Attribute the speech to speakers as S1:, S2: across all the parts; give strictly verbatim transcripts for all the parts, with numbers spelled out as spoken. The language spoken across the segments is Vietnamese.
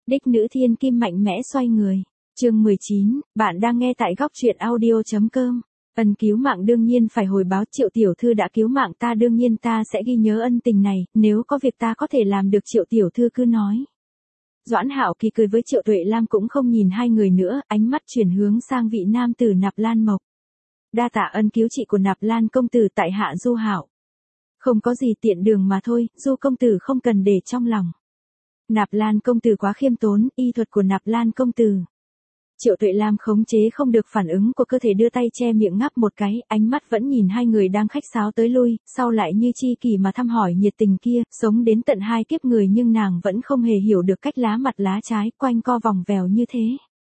S1: Đích nữ thiên kim mạnh mẽ xoay người. Chương mười chín, bạn đang nghe tại góc truyện audio.com. Ân cứu mạng đương nhiên phải hồi báo, Triệu tiểu thư đã cứu mạng ta, đương nhiên ta sẽ ghi nhớ ân tình này, nếu có việc ta có thể làm được, Triệu tiểu thư cứ nói. Doãn Hạo Kỳ cười với Triệu Tuệ Lam, cũng không nhìn hai người nữa, ánh mắt chuyển hướng sang vị nam tử Nạp Lan Mộc. Đa tạ ân cứu trị của Nạp Lan công tử, tại hạ Du Hạo. Không có gì, tiện đường mà thôi, Du công tử không cần để trong lòng. Nạp Lan công tử quá khiêm tốn, y thuật của Nạp Lan công tử. Triệu Tuệ Lam khống chế không được phản ứng của cơ thể, đưa tay che miệng ngáp một cái, ánh mắt vẫn nhìn hai người đang khách sáo tới lui, sau lại như chi kỷ mà thăm hỏi nhiệt tình kia, sống đến tận hai kiếp người nhưng nàng vẫn không hề hiểu được cách lá mặt lá trái, quanh co vòng vèo như thế.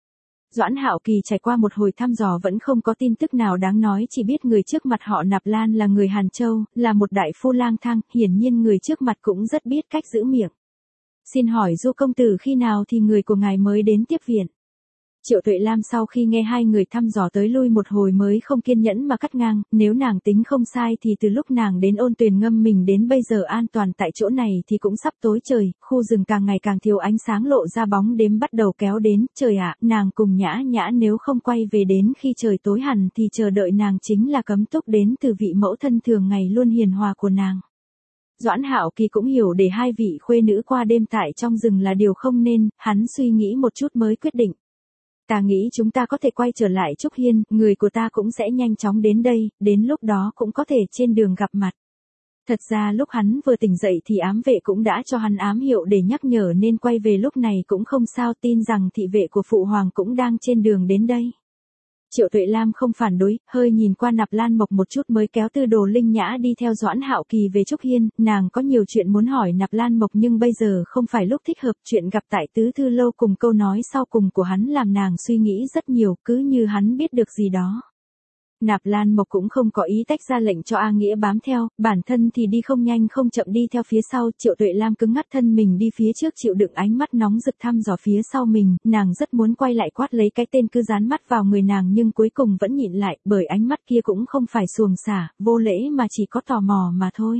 S1: Doãn Hạo Kỳ trải qua một hồi thăm dò vẫn không có tin tức nào đáng nói, chỉ biết người trước mặt họ Nạp Lan là người Hàn Châu, là một đại phu lang thang, hiển nhiên người trước mặt cũng rất biết cách giữ miệng. Xin hỏi Du công tử khi nào thì người của ngài mới đến tiếp viện? Triệu Tuệ Lam sau khi nghe hai người thăm dò tới lui một hồi mới không kiên nhẫn mà cắt ngang, nếu nàng tính không sai thì từ lúc nàng đến Ôn Tuyền ngâm mình đến bây giờ an toàn tại chỗ này thì cũng sắp tối trời, khu rừng càng ngày càng thiếu ánh sáng, lộ ra bóng đêm bắt đầu kéo đến, trời ạ, nàng cùng Nhã Nhã nếu không quay về đến khi trời tối hẳn thì chờ đợi nàng chính là cấm túc đến từ vị mẫu thân thường ngày luôn hiền hòa của nàng. Doãn Hạo Kỳ cũng hiểu để hai vị khuê nữ qua đêm tại trong rừng là điều không nên, hắn suy nghĩ một chút mới quyết định. Ta nghĩ chúng ta có thể quay trở lại Trúc Hiên, người của ta cũng sẽ nhanh chóng đến đây, đến lúc đó cũng có thể trên đường gặp mặt. Thật ra lúc hắn vừa tỉnh dậy thì ám vệ cũng đã cho hắn ám hiệu để nhắc nhở nên quay về lúc này cũng không sao, tin rằng thị vệ của Phụ Hoàng cũng đang trên đường đến đây. Triệu Tuệ Lam không phản đối, hơi nhìn qua Nạp Lan Mộc một chút mới kéo Tư Đồ Linh Nhã đi theo Doãn Hạo Kỳ về Trúc Hiên, nàng có nhiều chuyện muốn hỏi Nạp Lan Mộc nhưng bây giờ không phải lúc thích hợp, chuyện gặp tại Tứ Thư Lâu cùng câu nói sau cùng của hắn làm nàng suy nghĩ rất nhiều, cứ như hắn biết được gì đó. Nạp Lan Mộc cũng không có ý tách ra lệnh cho A Nghĩa bám theo, bản thân thì đi không nhanh không chậm đi theo phía sau, Triệu Tuệ Lam cứng ngắt thân mình đi phía trước chịu đựng ánh mắt nóng rực thăm dò phía sau mình, nàng rất muốn quay lại quát lấy cái tên cứ dán mắt vào người nàng nhưng cuối cùng vẫn nhịn lại, bởi ánh mắt kia cũng không phải xuồng xả, vô lễ mà chỉ có tò mò mà thôi.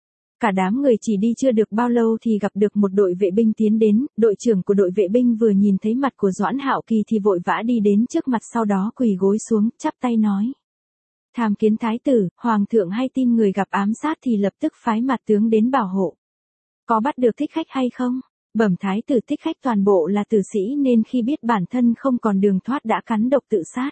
S1: Cả đám người chỉ đi chưa được bao lâu thì gặp được một đội vệ binh tiến đến, đội trưởng của đội vệ binh vừa nhìn thấy mặt của Doãn Hạo Kỳ thì vội vã đi đến trước mặt, sau đó quỳ gối xuống, chắp tay nói. Tham kiến thái tử, hoàng thượng hay tin người gặp ám sát thì lập tức phái mặt tướng đến bảo hộ. Có bắt được thích khách hay không? Bẩm thái tử, thích khách toàn bộ là tử sĩ nên khi biết bản thân không còn đường thoát đã cắn độc tự sát.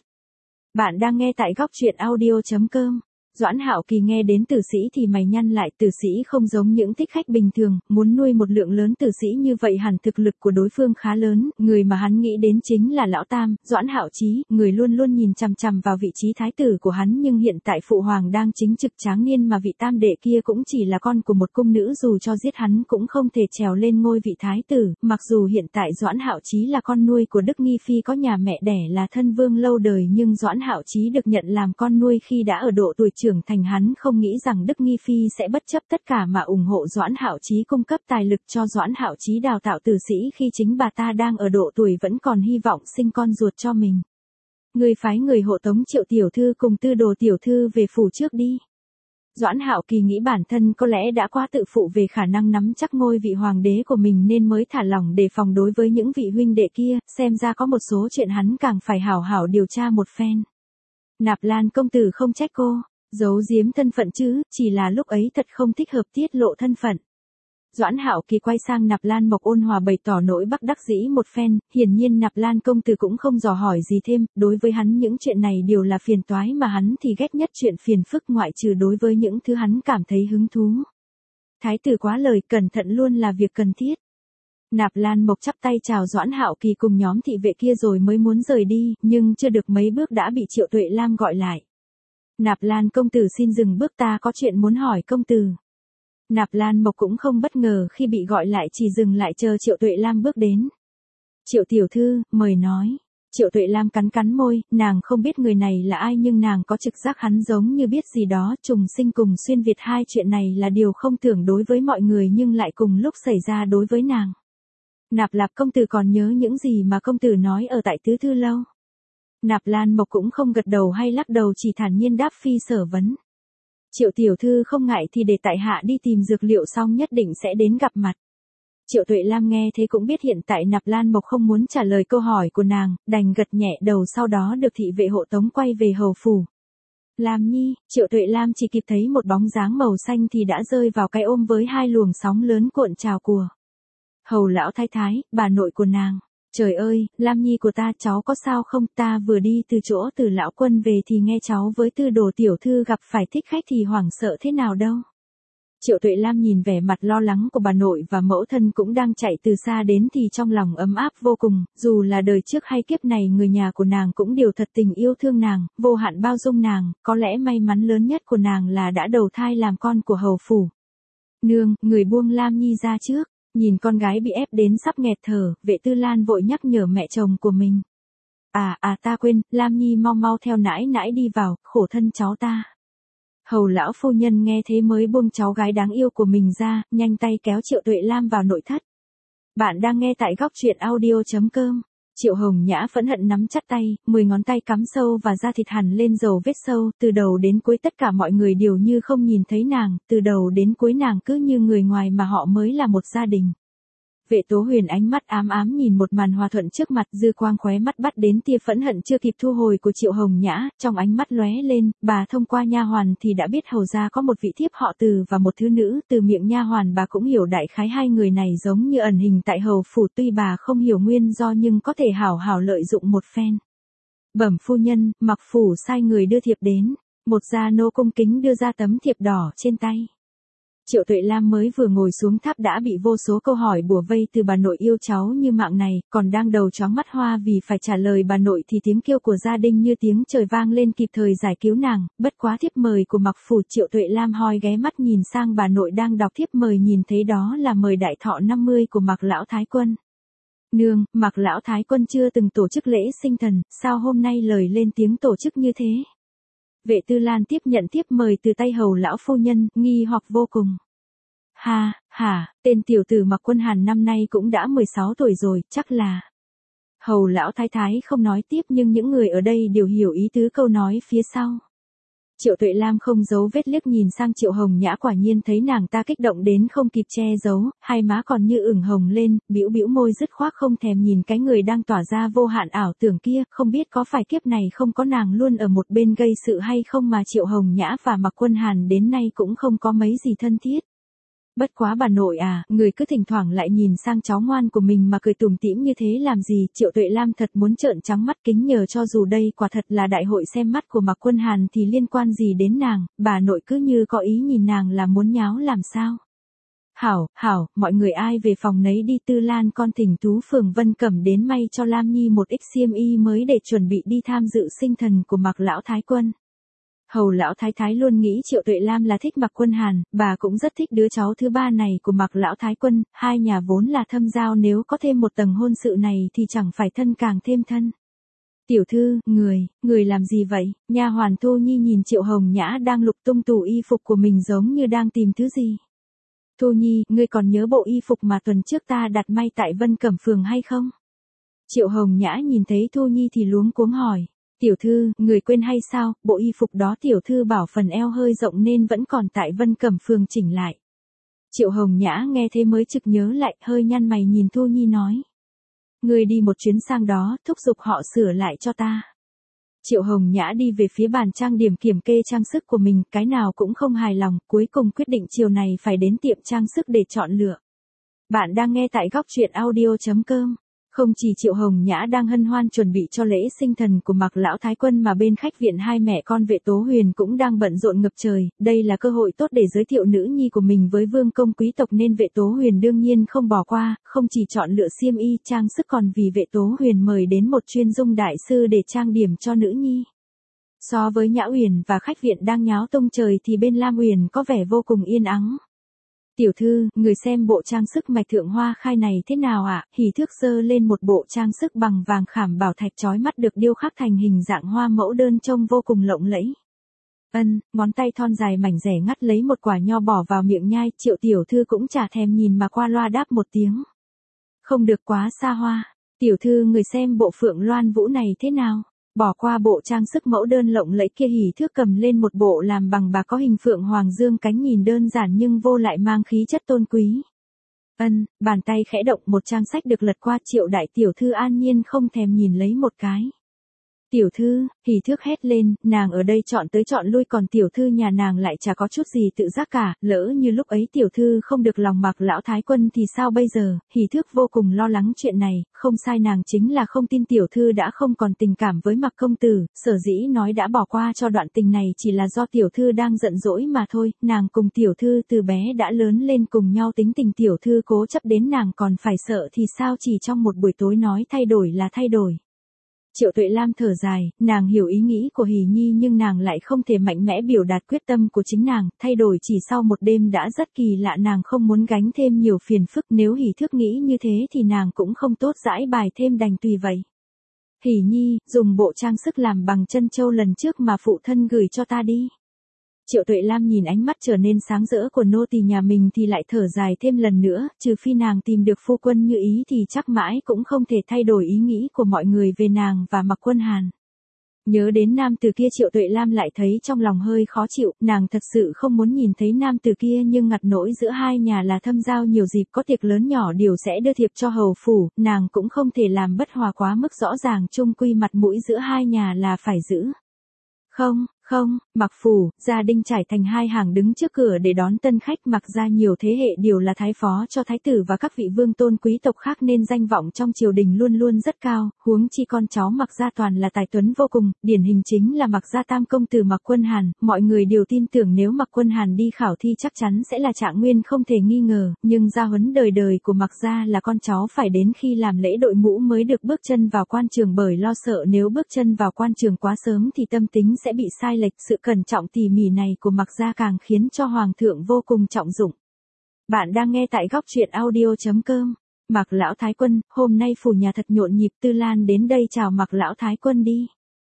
S1: Bạn đang nghe tại góc truyện audio.com. Doãn Hạo Kỳ nghe đến tử sĩ thì mày nhăn lại, tử sĩ không giống những thích khách bình thường, muốn nuôi một lượng lớn tử sĩ như vậy hẳn thực lực của đối phương khá lớn, người mà hắn nghĩ đến chính là Lão Tam, Doãn Hạo Chí, người luôn luôn nhìn chằm chằm vào vị trí thái tử của hắn nhưng hiện tại Phụ Hoàng đang chính trực tráng niên mà vị tam đệ kia cũng chỉ là con của một cung nữ, dù cho giết hắn cũng không thể trèo lên ngôi vị thái tử, mặc dù hiện tại Doãn Hạo Chí là con nuôi của Đức Nghi Phi có nhà mẹ đẻ là thân vương lâu đời nhưng Doãn Hạo Chí được nhận làm con nuôi khi đã ở độ tuổi trưởng thành, hắn không nghĩ rằng Đức Nghi Phi sẽ bất chấp tất cả mà ủng hộ Doãn Hạo Chí, cung cấp tài lực cho Doãn Hạo Chí đào tạo tử sĩ khi chính bà ta đang ở độ tuổi vẫn còn hy vọng sinh con ruột cho mình. Người phái người hộ tống Triệu tiểu thư cùng Tư Đồ tiểu thư về phủ trước đi. Doãn Hạo Kỳ nghĩ bản thân có lẽ đã quá tự phụ về khả năng nắm chắc ngôi vị hoàng đế của mình nên mới thả lỏng đề phòng đối với những vị huynh đệ kia, xem ra có một số chuyện hắn càng phải hảo hảo điều tra một phen. Nạp Lan công tử không trách cô giấu giếm thân phận chứ, chỉ là lúc ấy thật không thích hợp tiết lộ thân phận. Doãn Hạo Kỳ quay sang Nạp Lan Mộc ôn hòa bày tỏ nỗi bất đắc dĩ một phen, hiển nhiên Nạp Lan công tử cũng không dò hỏi gì thêm, đối với hắn những chuyện này đều là phiền toái mà hắn thì ghét nhất chuyện phiền phức ngoại trừ đối với những thứ hắn cảm thấy hứng thú. Thái tử quá lời, cẩn thận luôn là việc cần thiết. Nạp Lan Mộc chắp tay chào Doãn Hạo Kỳ cùng nhóm thị vệ kia rồi mới muốn rời đi, nhưng chưa được mấy bước đã bị Triệu Tuệ Lam gọi lại. Nạp Lan công tử xin dừng bước, ta có chuyện muốn hỏi công tử. Nạp Lan Mộc cũng không bất ngờ khi bị gọi lại, chỉ dừng lại chờ Triệu Tuệ Lam bước đến. Triệu tiểu thư, mời nói. Triệu Tuệ Lam cắn cắn môi, nàng không biết người này là ai nhưng nàng có trực giác hắn giống như biết gì đó, trùng sinh cùng xuyên Việt hai chuyện này là điều không tưởng đối với mọi người nhưng lại cùng lúc xảy ra đối với nàng. Nạp Lạp công tử còn nhớ những gì mà công tử nói ở tại Tứ Thư Lâu? Nạp Lan Mộc cũng không gật đầu hay lắc đầu, chỉ thản nhiên đáp phi sở vấn. Triệu tiểu thư không ngại thì để tại hạ đi tìm dược liệu xong nhất định sẽ đến gặp mặt. Triệu Tuệ Lam nghe thế cũng biết hiện tại Nạp Lan Mộc không muốn trả lời câu hỏi của nàng, đành gật nhẹ đầu, sau đó được thị vệ hộ tống quay về hầu phủ. Lam Nhi, Triệu Tuệ Lam chỉ kịp thấy một bóng dáng màu xanh thì đã rơi vào cái ôm với hai luồng sóng lớn cuộn trào của Hầu lão thái thái, bà nội của nàng. Trời ơi, Lam Nhi của ta, cháu có sao không? Ta vừa đi từ chỗ Từ lão quân về thì nghe cháu với Tư đồ tiểu thư gặp phải thích khách thì hoảng sợ thế nào đâu. Triệu Tuệ Lam nhìn vẻ mặt lo lắng của bà nội và mẫu thân cũng đang chạy từ xa đến thì trong lòng ấm áp vô cùng, dù là đời trước hay kiếp này người nhà của nàng cũng đều thật tình yêu thương nàng, vô hạn bao dung nàng, có lẽ may mắn lớn nhất của nàng là đã đầu thai làm con của hầu phủ. Nương, người buông Lam Nhi ra trước. Nhìn con gái bị ép đến sắp nghẹt thở, Vệ Tư Lan vội nhắc nhở mẹ chồng của mình. À, à ta quên, Lam Nhi mau mau theo nãi nãi đi vào, khổ thân cháu ta. Hầu lão phu nhân nghe thế mới buông cháu gái đáng yêu của mình ra, nhanh tay kéo Triệu Tuệ Lam vào nội thất. Bạn đang nghe tại góc truyện audio chấm com. Triệu Hồng Nhã phẫn hận nắm chặt tay, mười ngón tay cắm sâu và da thịt hằn lên dầu vết sâu, từ đầu đến cuối tất cả mọi người đều như không nhìn thấy nàng, từ đầu đến cuối nàng cứ như người ngoài mà họ mới là một gia đình. Vệ Tố Huyền ánh mắt ám ám nhìn một màn hòa thuận trước mặt, dư quang khóe mắt bắt đến tia phẫn hận chưa kịp thu hồi của Triệu Hồng Nhã, trong ánh mắt lóe lên, bà thông qua nha hoàn thì đã biết hầu gia có một vị thiếp họ Từ và một thứ nữ, từ miệng nha hoàn bà cũng hiểu đại khái hai người này giống như ẩn hình tại hầu phủ, tuy bà không hiểu nguyên do nhưng có thể hảo hảo lợi dụng một phen. Bẩm phu nhân, Mặc phủ sai người đưa thiệp đến, một gia nô cung kính đưa ra tấm thiệp đỏ trên tay. Triệu Tuệ Lam mới vừa ngồi xuống tháp đã bị vô số câu hỏi bủa vây từ bà nội yêu cháu như mạng này, còn đang đầu chóng mắt hoa vì phải trả lời bà nội thì tiếng kêu của gia đình như tiếng trời vang lên kịp thời giải cứu nàng, bất quá thiếp mời của Mặc phủ. Triệu Tuệ Lam hoi ghé mắt nhìn sang bà nội đang đọc thiếp mời, nhìn thấy đó là mời đại thọ năm mươi của Mặc lão thái quân. Nương, Mặc lão thái quân chưa từng tổ chức lễ sinh thần, sao hôm nay lời lên tiếng tổ chức như thế? Vệ Tư Lan tiếp nhận thiếp mời từ tay hầu lão phu nhân, nghi hoặc vô cùng. Ha, hả, tên tiểu tử Mặc Quân Hàn năm nay cũng đã mười sáu tuổi rồi, chắc là. Hầu lão thái thái không nói tiếp nhưng những người ở đây đều hiểu ý tứ câu nói phía sau. Triệu Tuệ Lam không giấu vết liếc nhìn sang Triệu Hồng Nhã, quả nhiên thấy nàng ta kích động đến không kịp che giấu, hai má còn như ửng hồng lên, bĩu bĩu môi dứt khoát không thèm nhìn cái người đang tỏa ra vô hạn ảo tưởng kia, không biết có phải kiếp này không có nàng luôn ở một bên gây sự hay không mà Triệu Hồng Nhã và Mặc Quân Hàn đến nay cũng không có mấy gì thân thiết. Bất quá bà nội à, người cứ thỉnh thoảng lại nhìn sang cháu ngoan của mình mà cười tủm tỉm như thế làm gì? Triệu Tuệ Lam thật muốn trợn trắng mắt kính nhờ, cho dù đây quả thật là đại hội xem mắt của Mặc Quân Hàn thì liên quan gì đến nàng, bà nội cứ như có ý nhìn nàng là muốn nháo làm sao. Hảo, hảo, mọi người ai về phòng nấy đi. Tư Lan con thỉnh Tú Phường Vân Cẩm đến may cho Lam Nhi một ít xiêm y mới để chuẩn bị đi tham dự sinh thần của Mặc lão thái quân. Hầu lão thái thái luôn nghĩ Triệu Tuệ Lam là thích Mặc Quân Hàn, bà cũng rất thích đứa cháu thứ ba này của Mặc lão thái quân, hai nhà vốn là thâm giao, nếu có thêm một tầng hôn sự này thì chẳng phải thân càng thêm thân. Tiểu thư, người, người làm gì vậy? Nha hoàn Thu Nhi nhìn Triệu Hồng Nhã đang lục tung tủ y phục của mình giống như đang tìm thứ gì. Thu Nhi, ngươi còn nhớ bộ y phục mà tuần trước ta đặt may tại Vân Cẩm Phường hay không? Triệu Hồng Nhã nhìn thấy Thu Nhi thì luống cuống hỏi. Tiểu thư, người quên hay sao, bộ y phục đó tiểu thư bảo phần eo hơi rộng nên vẫn còn tại Vân Cẩm Phường chỉnh lại. Triệu Hồng Nhã nghe thế mới chực nhớ lại, hơi nhăn mày nhìn Thu Nhi nói. Người đi một chuyến sang đó, thúc giục họ sửa lại cho ta. Triệu Hồng Nhã đi về phía bàn trang điểm kiểm kê trang sức của mình, cái nào cũng không hài lòng, cuối cùng quyết định chiều này phải đến tiệm trang sức để chọn lựa. Bạn đang nghe tại góc truyện audio chấm com. Không chỉ Triệu Hồng Nhã đang hân hoan chuẩn bị cho lễ sinh thần của Mặc lão thái quân mà bên khách viện hai mẹ con Vệ Tố Huyền cũng đang bận rộn ngập trời, đây là cơ hội tốt để giới thiệu nữ nhi của mình với vương công quý tộc nên Vệ Tố Huyền đương nhiên không bỏ qua, không chỉ chọn lựa xiêm y trang sức còn vì Vệ Tố Huyền mời đến một chuyên dung đại sư để trang điểm cho nữ nhi. So với Nhã Uyển và khách viện đang nháo tung trời thì bên Lam Uyển có vẻ vô cùng yên ắng. Tiểu thư, người xem bộ trang sức mạch thượng hoa khai này thế nào ạ? À? Hỉ thước giơ lên một bộ trang sức bằng vàng khảm bảo thạch chói mắt được điêu khắc thành hình dạng hoa mẫu đơn trông vô cùng lộng lẫy. Ân, ngón tay thon dài mảnh rẻ ngắt lấy một quả nho bỏ vào miệng nhai, Triệu tiểu thư cũng chả thèm nhìn mà qua loa đáp một tiếng. Không được quá xa hoa. Tiểu thư, người xem bộ Phượng Loan Vũ này thế nào? Bỏ qua bộ trang sức mẫu đơn lộng lẫy kia, hỉ thước cầm lên một bộ làm bằng bạc có hình phượng hoàng dương cánh nhìn đơn giản nhưng vô lại mang khí chất tôn quý. Ân, bàn tay khẽ động, một trang sách được lật qua, Triệu đại tiểu thư an nhiên không thèm nhìn lấy một cái. Tiểu thư, Hỉ Thước hét lên, nàng ở đây chọn tới chọn lui còn tiểu thư nhà nàng lại chả có chút gì tự giác cả, lỡ như lúc ấy tiểu thư không được lòng Mạc lão thái quân thì sao bây giờ? Hỉ Thước vô cùng lo lắng chuyện này, không sai, nàng chính là không tin tiểu thư đã không còn tình cảm với Mạc công tử, sở dĩ nói đã bỏ qua cho đoạn tình này chỉ là do tiểu thư đang giận dỗi mà thôi, nàng cùng tiểu thư từ bé đã lớn lên cùng nhau, tính tình tiểu thư cố chấp đến nàng còn phải sợ thì sao, chỉ trong một buổi tối nói thay đổi là thay đổi. Triệu Tuệ Lam thở dài, nàng hiểu ý nghĩ của Hỉ Nhi nhưng nàng lại không thể mạnh mẽ biểu đạt quyết tâm của chính nàng, thay đổi chỉ sau một đêm đã rất kỳ lạ, nàng không muốn gánh thêm nhiều phiền phức, nếu Hỉ Thước nghĩ như thế thì nàng cũng không tốt giãi bài thêm, đành tùy vậy. Hỉ Nhi, dùng bộ trang sức làm bằng chân châu lần trước mà phụ thân gửi cho ta đi. Triệu Tuệ Lam nhìn ánh mắt trở nên sáng rỡ của nô tỳ nhà mình thì lại thở dài thêm lần nữa, trừ phi nàng tìm được phu quân như ý thì chắc mãi cũng không thể thay đổi ý nghĩ của mọi người về nàng và Mạc Quân Hàn. Nhớ đến nam tử kia, Triệu Tuệ Lam lại thấy trong lòng hơi khó chịu, nàng thật sự không muốn nhìn thấy nam tử kia, nhưng ngặt nỗi giữa hai nhà là thâm giao, nhiều dịp có tiệc lớn nhỏ đều sẽ đưa thiệp cho hầu phủ, nàng cũng không thể làm bất hòa quá mức, rõ ràng chung quy mặt mũi giữa hai nhà là phải giữ. Không, không, Mạc phủ, gia đình trải thành hai hàng đứng trước cửa để đón tân khách, Mạc gia nhiều thế hệ đều là thái phó cho thái tử và các vị vương tôn quý tộc khác nên danh vọng trong triều đình luôn luôn rất cao, huống chi con cháu Mạc gia toàn là tài tuấn vô cùng, điển hình chính là Mạc gia tam công tử Mạc Quân Hàn, mọi người đều tin tưởng nếu Mạc Quân Hàn đi khảo thi chắc chắn sẽ là trạng nguyên không thể nghi ngờ, nhưng gia huấn đời đời của Mạc gia là con cháu phải đến khi làm lễ đội mũ mới được bước chân vào quan trường, bởi lo sợ nếu bước chân vào quan trường quá sớm thì tâm tính sẽ bị sai lệch, sự cẩn trọng tỉ mỉ này của Mạc gia càng khiến cho hoàng thượng vô cùng trọng dụng. Bạn đang nghe tại góc truyện audio chấm com. Mạc lão thái quân, hôm nay phủ nhà thật nhộn nhịp, Tư Lan đến đây chào Mạc lão thái quân đi.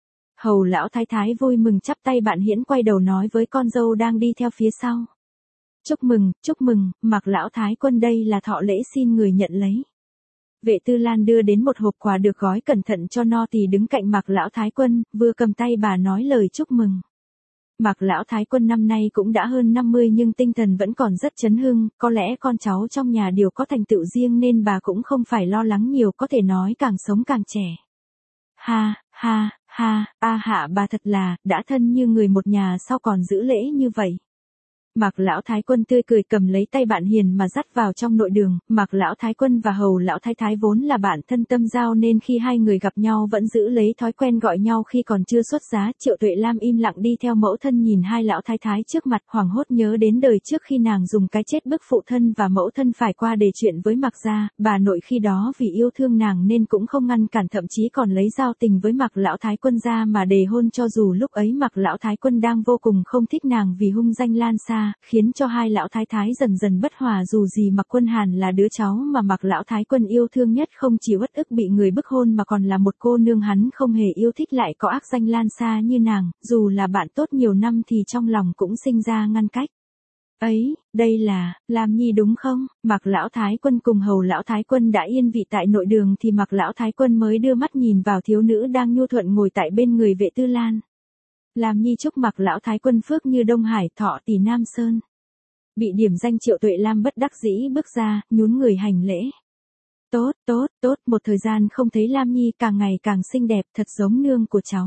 S1: Hầu lão thái thái vui mừng chắp tay, Bạn Hiễn quay đầu nói với con dâu đang đi theo phía sau. Chúc mừng, chúc mừng, Mạc lão thái quân, đây là thọ lễ, xin người nhận lấy. Vệ Tư Lan đưa đến một hộp quà được gói cẩn thận cho no tỳ đứng cạnh Mạc lão thái quân, vừa cầm tay bà nói lời chúc mừng. Mạc lão thái quân năm nay cũng đã hơn năm mươi nhưng tinh thần vẫn còn rất chấn hưng, có lẽ con cháu trong nhà đều có thành tựu riêng nên bà cũng không phải lo lắng nhiều, có thể nói càng sống càng trẻ. Ha, ha, ha, a hạ bà thật là, đã thân như người một nhà sao còn giữ lễ như vậy. Mạc lão thái quân tươi cười cầm lấy tay Bạn Hiền mà dắt vào trong nội đường, Mạc lão thái quân và hầu lão thái thái vốn là bạn thân tâm giao nên khi hai người gặp nhau vẫn giữ lấy thói quen gọi nhau khi còn chưa xuất giá. Triệu Tuệ Lam im lặng đi theo mẫu thân nhìn hai lão thái thái trước mặt, hoảng hốt nhớ đến đời trước khi nàng dùng cái chết bức phụ thân và mẫu thân phải qua để chuyện với Mạc gia, bà nội khi đó vì yêu thương nàng nên cũng không ngăn cản, thậm chí còn lấy giao tình với Mạc lão thái quân ra mà đề hôn, cho dù lúc ấy Mạc lão thái quân đang vô cùng không thích nàng vì hung danh lan xa, khiến cho hai lão thái thái dần dần bất hòa, dù gì Mạc Quân Hàn là đứa cháu mà Mạc lão thái quân yêu thương nhất, không chỉ uất ức bị người bức hôn mà còn là một cô nương hắn không hề yêu thích lại có ác danh lan xa như nàng, dù là bạn tốt nhiều năm thì trong lòng cũng sinh ra ngăn cách. Ấy, đây là, Lam Nhi đúng không? Mạc lão thái quân cùng hầu lão thái quân đã yên vị tại nội đường thì Mạc lão thái quân mới đưa mắt nhìn vào thiếu nữ đang nhu thuận ngồi tại bên người Vệ Tư Lan. Lam Nhi chúc Mạc lão thái quân phước như Đông Hải, thọ tỷ Nam Sơn. Bị điểm danh Triệu Tuệ Lam bất đắc dĩ bước ra, nhún người hành lễ. Tốt, tốt, tốt, một thời gian không thấy Lam Nhi càng ngày càng xinh đẹp, thật giống nương của cháu.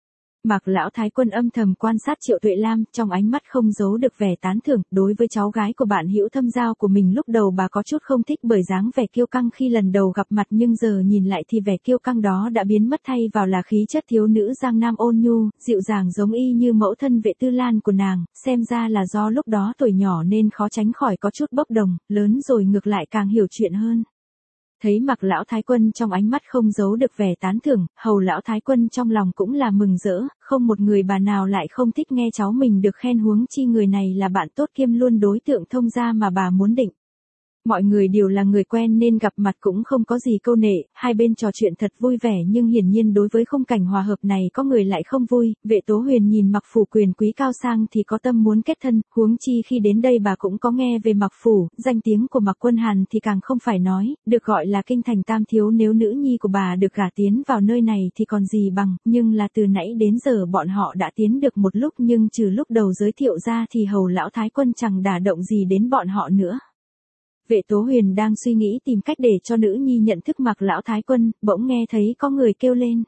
S1: Mạc lão thái quân âm thầm quan sát Triệu Tuệ Lam, trong ánh mắt không giấu được vẻ tán thưởng, đối với cháu gái của bạn hữu thâm giao của mình lúc đầu bà có chút không thích bởi dáng vẻ kiêu căng khi lần đầu gặp mặt, nhưng giờ nhìn lại thì vẻ kiêu căng đó đã biến mất, thay vào là khí chất thiếu nữ giang nam ôn nhu, dịu dàng giống y như mẫu thân Vệ Tư Lan của nàng, xem ra là do lúc đó tuổi nhỏ nên khó tránh khỏi có chút bốc đồng, lớn rồi ngược lại càng hiểu chuyện hơn. Thấy Mạc lão thái quân trong ánh mắt không giấu được vẻ tán thưởng, hầu lão thái quân trong lòng cũng là mừng rỡ, không một người bà nào lại không thích nghe cháu mình được khen, huống chi người này là bạn tốt kiêm luôn đối tượng thông gia mà bà muốn định. Mọi người đều là người quen nên gặp mặt cũng không có gì câu nệ, hai bên trò chuyện thật vui vẻ, nhưng hiển nhiên đối với khung cảnh hòa hợp này có người lại không vui. Vệ Tố Huyền nhìn Mạc phủ quyền quý cao sang thì có tâm muốn kết thân, huống chi khi đến đây bà cũng có nghe về Mạc phủ, danh tiếng của Mạc Quân Hàn thì càng không phải nói, được gọi là kinh thành tam thiếu, nếu nữ nhi của bà được gả tiến vào nơi này thì còn gì bằng, nhưng là từ nãy đến giờ bọn họ đã tiến được một lúc, nhưng trừ lúc đầu giới thiệu ra thì hầu lão thái quân chẳng đả động gì đến bọn họ nữa. Vệ Tố Huyền đang suy nghĩ tìm cách để cho nữ nhi nhận thức Mạc lão thái quân, bỗng nghe thấy có người kêu lên.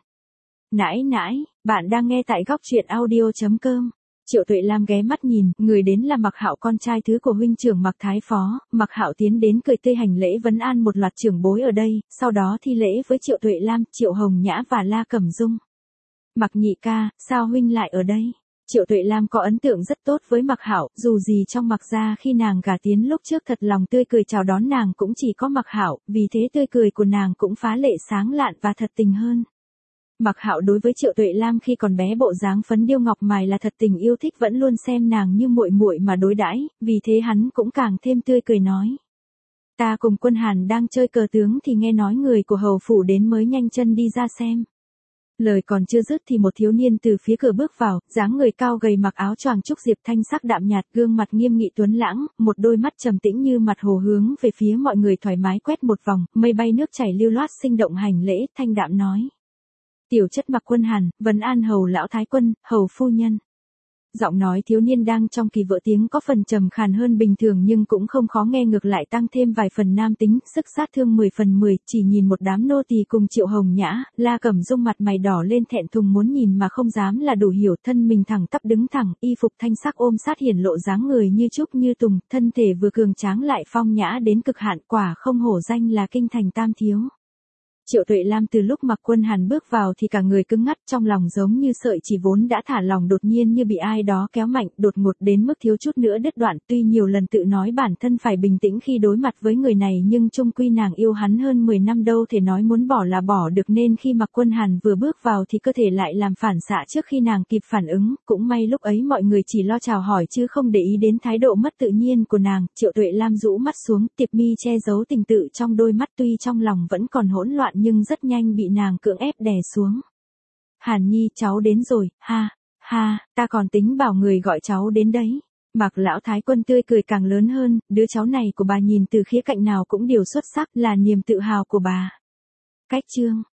S1: Nãi nãi, bạn đang nghe tại góc truyện audio.com. Triệu Tuệ Lam ghé mắt nhìn, người đến là Mạc Hạo, con trai thứ của huynh trưởng Mạc Thái Phó. Mạc Hạo tiến đến cười tươi hành lễ vấn an một loạt trưởng bối ở đây, sau đó thi lễ với Triệu Tuệ Lam, Triệu Hồng Nhã và La Cẩm Dung. Mạc nhị ca, sao huynh lại ở đây? Triệu Tuệ Lam có ấn tượng rất tốt với Mạc Hạo, dù gì trong Mạc gia khi nàng gả tiến lúc trước thật lòng tươi cười chào đón nàng cũng chỉ có Mạc Hạo, vì thế tươi cười của nàng cũng phá lệ sáng lạn và thật tình hơn. Mạc Hạo đối với Triệu Tuệ Lam khi còn bé bộ dáng phấn điêu ngọc mài là thật tình yêu thích, vẫn luôn xem nàng như muội muội mà đối đãi, vì thế hắn cũng càng thêm tươi cười nói: "Ta cùng Quân Hàn đang chơi cờ tướng thì nghe nói người của hầu phủ đến mới nhanh chân đi ra xem." Lời còn chưa dứt thì một thiếu niên từ phía cửa bước vào, dáng người cao gầy, mặc áo choàng trúc diệp thanh sắc đạm nhạt, gương mặt nghiêm nghị tuấn lãng, một đôi mắt trầm tĩnh như mặt hồ hướng về phía mọi người thoải mái quét một vòng, mây bay nước chảy lưu loát sinh động hành lễ, thanh đạm nói: "Tiểu chất Mạc Quân Hàn, vấn an hầu lão thái quân, hầu phu nhân." Giọng nói thiếu niên đang trong kỳ vợ tiếng có phần trầm khàn hơn bình thường nhưng cũng không khó nghe, ngược lại tăng thêm vài phần nam tính, sức sát thương mười phần mười, chỉ nhìn một đám nô tỳ cùng Triệu Hồng Nhã, La Cẩm Dung mặt mày đỏ lên thẹn thùng muốn nhìn mà không dám là đủ hiểu, thân mình thẳng tắp đứng thẳng, y phục thanh sắc ôm sát hiển lộ dáng người như trúc như tùng, thân thể vừa cường tráng lại phong nhã đến cực hạn, quả không hổ danh là kinh thành tam thiếu. Triệu Tuệ Lam từ lúc Mạc Quân Hàn bước vào thì cả người cứng ngắc, trong lòng giống như sợi chỉ vốn đã thả lỏng đột nhiên như bị ai đó kéo mạnh, đột ngột đến mức thiếu chút nữa đứt đoạn. Tuy nhiều lần tự nói bản thân phải bình tĩnh khi đối mặt với người này nhưng chung quy nàng yêu hắn hơn mười năm, đâu thể nói muốn bỏ là bỏ được, nên khi Mạc Quân Hàn vừa bước vào thì cơ thể lại làm phản xạ trước khi nàng kịp phản ứng. Cũng may lúc ấy mọi người chỉ lo chào hỏi chứ không để ý đến thái độ mất tự nhiên của nàng. Triệu Tuệ Lam rũ mắt xuống, tiệp mi che giấu tình tự trong đôi mắt, tuy trong lòng vẫn còn hỗn loạn nhưng rất nhanh bị nàng cưỡng ép đè xuống. "Hàn Nhi, cháu đến rồi." "Ha, ha, ta còn tính bảo người gọi cháu đến đấy." Mạc lão thái quân tươi cười càng lớn hơn, "Đứa cháu này của bà nhìn từ khía cạnh nào cũng đều xuất sắc, là niềm tự hào của bà." Cách chương